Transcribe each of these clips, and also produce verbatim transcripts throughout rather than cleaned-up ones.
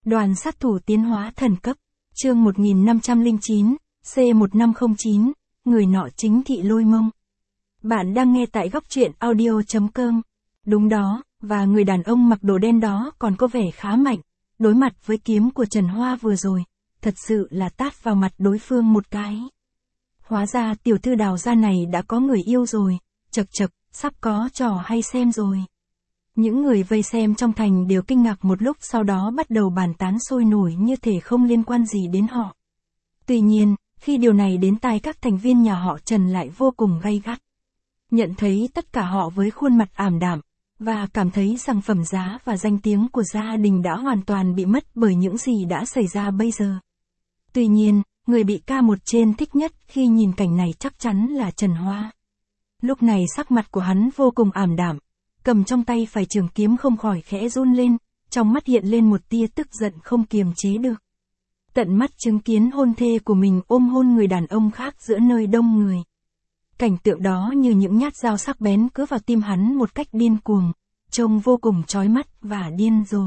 Đoàn sát thủ tiến hóa thần cấp, chương một nghìn năm trăm lẻ chín, C một nghìn năm trăm lẻ chín, người nọ chính thị lôi mông. Bạn đang nghe tại góc truyện audio chấm com. Đúng đó, và người đàn ông mặc đồ đen đó còn có vẻ khá mạnh, đối mặt với kiếm của Trần Hoa vừa rồi, thật sự là tát vào mặt đối phương một cái. Hóa ra tiểu thư Đào gia này đã có người yêu rồi, chật chật, sắp có trò hay xem rồi. Những người vây xem trong thành đều kinh ngạc một lúc, sau đó bắt đầu bàn tán sôi nổi như thể không liên quan gì đến họ. Tuy nhiên, khi điều này đến tai các thành viên nhà họ Trần lại vô cùng gay gắt. Nhận thấy tất cả họ với khuôn mặt ảm đạm, và cảm thấy rằng phẩm giá và danh tiếng của gia đình đã hoàn toàn bị mất bởi những gì đã xảy ra bây giờ. Tuy nhiên, người bị ca một trên thích nhất khi nhìn cảnh này chắc chắn là Trần Hoa. Lúc này sắc mặt của hắn vô cùng ảm đạm, cầm trong tay phải trường kiếm không khỏi khẽ run lên, trong mắt hiện lên một tia tức giận không kiềm chế được. Tận mắt chứng kiến hôn thê của mình ôm hôn người đàn ông khác giữa nơi đông người. Cảnh tượng đó như những nhát dao sắc bén cứ vào tim hắn một cách điên cuồng, trông vô cùng chói mắt và điên rồ.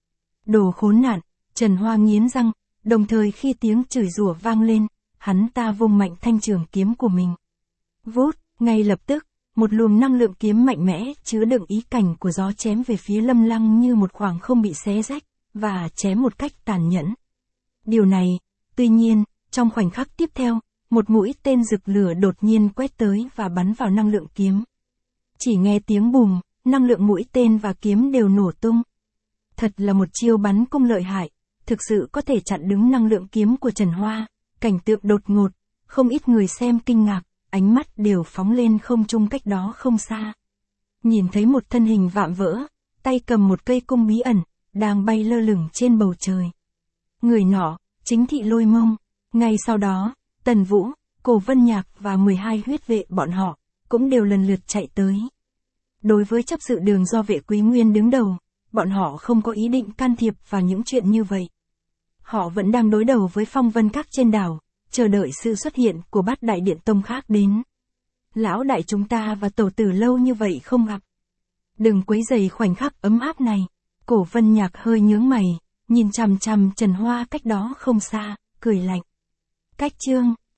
Đồ khốn nạn, Trần Hoa nghiến răng, đồng thời khi tiếng chửi rủa vang lên, hắn ta vung mạnh thanh trường kiếm của mình. Vút, ngay lập tức, một luồng năng lượng kiếm mạnh mẽ chứa đựng ý cảnh của gió chém về phía Lâm Lăng như một khoảng không bị xé rách, và chém một cách tàn nhẫn. Điều này, tuy nhiên, trong khoảnh khắc tiếp theo, một mũi tên rực lửa đột nhiên quét tới và bắn vào năng lượng kiếm. Chỉ nghe tiếng bùm, năng lượng mũi tên và kiếm đều nổ tung. Thật là một chiêu bắn cung lợi hại, thực sự có thể chặn đứng năng lượng kiếm của Trần Hoa. Cảnh tượng đột ngột, không ít người xem kinh ngạc, ánh mắt đều phóng lên không trung cách đó không xa. Nhìn thấy một thân hình vạm vỡ, tay cầm một cây cung bí ẩn, đang bay lơ lửng trên bầu trời. Người nọ, chính thị lôi mông. Ngay sau đó, Tần Vũ, Cổ Vân Nhạc và mười hai huyết vệ bọn họ, cũng đều lần lượt chạy tới. Đối với chấp sự đường do Vệ Quý Nguyên đứng đầu, bọn họ không có ý định can thiệp vào những chuyện như vậy. Họ vẫn đang đối đầu với phong vân các trên đảo, chờ đợi sự xuất hiện của bát đại điện tông khác đến. Lão đại chúng ta và tổ tử lâu như vậy không gặp. Đừng quấy rầy khoảnh khắc ấm áp này. Cổ Vân Nhạc hơi nhướng mày, nhìn chằm chằm Trần Hoa cách đó không xa, cười lạnh. Cách chương